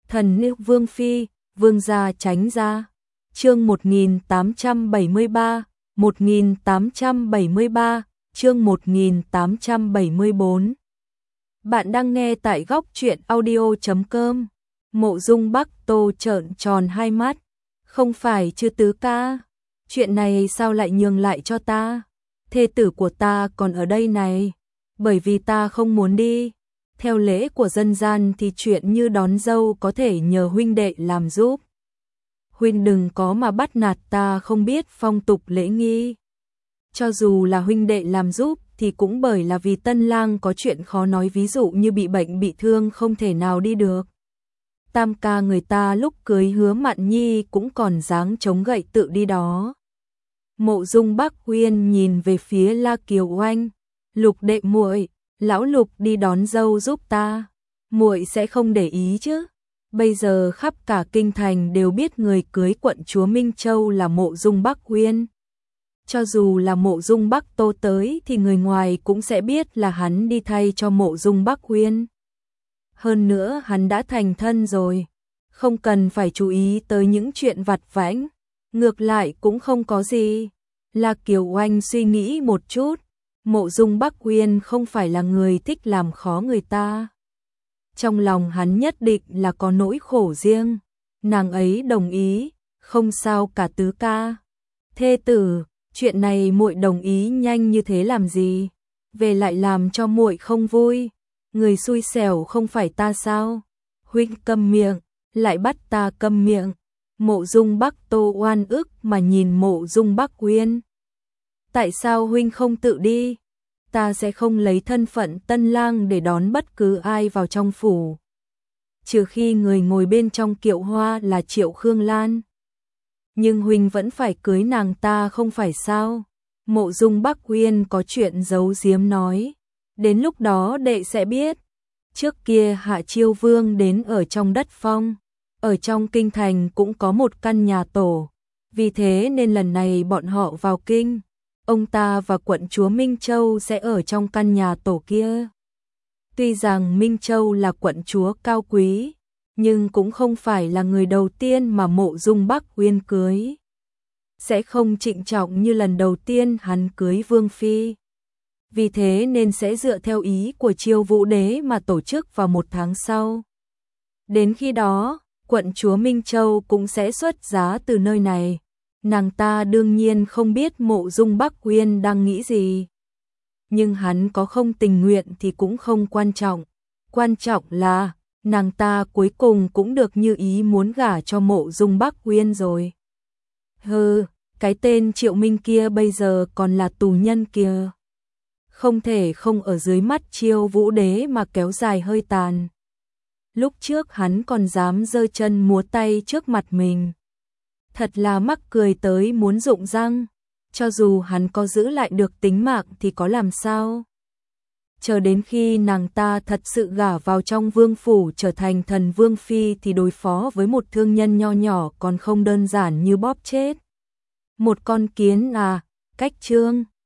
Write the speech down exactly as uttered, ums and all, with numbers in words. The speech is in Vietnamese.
Thần nữ Vương Phi, Vương gia tránh ra. Chương một nghìn tám trăm bảy mươi ba, một nghìn tám trăm bảy mươi ba, chương một nghìn tám trăm bảy mươi bốn. Bạn đang nghe tại góc truyện audio chấm com. Mộ Dung Bắc Tô trợn tròn hai mắt. Không phải chứ tứ ca, chuyện này sao lại nhường lại cho ta? Thê tử của ta còn ở đây này, bởi vì ta không muốn đi. Theo lễ của dân gian thì chuyện như đón dâu có thể nhờ huynh đệ làm giúp. Huynh đừng có mà bắt nạt ta không biết phong tục lễ nghi. Cho dù là huynh đệ làm giúp thì cũng bởi là vì tân lang có chuyện khó nói, ví dụ như bị bệnh bị thương không thể nào đi được. Tam ca người ta lúc cưới Hứa Mạn Nhi cũng còn dáng chống gậy tự đi đó. Mộ Dung Bắc Uyên nhìn về phía La Kiều Oanh, Lục đệ muội, lão Lục đi đón dâu giúp ta, muội sẽ không để ý chứ? Bây giờ khắp cả kinh thành đều biết người cưới quận chúa Minh Châu là Mộ Dung Bắc Uyên. Cho dù là Mộ Dung Bắc Tô tới thì người ngoài cũng sẽ biết là hắn đi thay cho Mộ Dung Bắc Uyên. Hơn nữa hắn đã thành thân rồi, không cần phải chú ý tới những chuyện vặt vãnh, ngược lại cũng không có gì. La Kiều Oanh suy nghĩ một chút, Mộ Dung Bắc Uyên không phải là người thích làm khó người ta. Trong lòng hắn nhất định là có nỗi khổ riêng. Nàng ấy đồng ý, không sao cả tứ ca. Thê tử, chuyện này muội đồng ý nhanh như thế làm gì? Về lại làm cho muội không vui. Người xui xẻo không phải ta sao? Huynh câm miệng, lại bắt ta câm miệng. Mộ Dung Bắc Tô oan ức mà nhìn Mộ Dung Bắc Uyên. Tại sao huynh không tự đi? Ta sẽ không lấy thân phận tân lang để đón bất cứ ai vào trong phủ. Trừ khi người ngồi bên trong kiệu hoa là Triệu Khương Lan. Nhưng huynh vẫn phải cưới nàng ta không phải sao? Mộ Dung Bắc Uyên có chuyện giấu giếm nói. Đến lúc đó đệ sẽ biết. Trước kia Hạ Chiêu Vương đến ở trong đất phong. Ở trong kinh thành cũng có một căn nhà tổ. Vì thế nên lần này bọn họ vào kinh, ông ta và quận chúa Minh Châu sẽ ở trong căn nhà tổ kia. Tuy rằng Minh Châu là quận chúa cao quý, nhưng cũng không phải là người đầu tiên mà Mộ Dung Bắc Uyên cưới. Sẽ không trịnh trọng như lần đầu tiên hắn cưới Vương Phi. Vì thế nên sẽ dựa theo ý của Chiêu Vũ Đế mà tổ chức vào một tháng sau. Đến khi đó, quận chúa Minh Châu cũng sẽ xuất giá từ nơi này. Nàng ta đương nhiên không biết Mộ Dung Bắc Uyên đang nghĩ gì. Nhưng hắn có không tình nguyện thì cũng không quan trọng. Quan trọng là, nàng ta cuối cùng cũng được như ý muốn gả cho Mộ Dung Bắc Uyên rồi. Hừ, cái tên Triệu Minh kia bây giờ còn là tù nhân kìa. Không thể không ở dưới mắt Chiêu Vũ Đế mà kéo dài hơi tàn. Lúc trước hắn còn dám giơ chân múa tay trước mặt mình. Thật là mắc cười tới muốn rụng răng. Cho dù hắn có giữ lại được tính mạng thì có làm sao? Chờ đến khi nàng ta thật sự gả vào trong vương phủ trở thành thần vương phi thì đối phó với một thương nhân nho nhỏ còn không đơn giản như bóp chết một con kiến à. Cách chương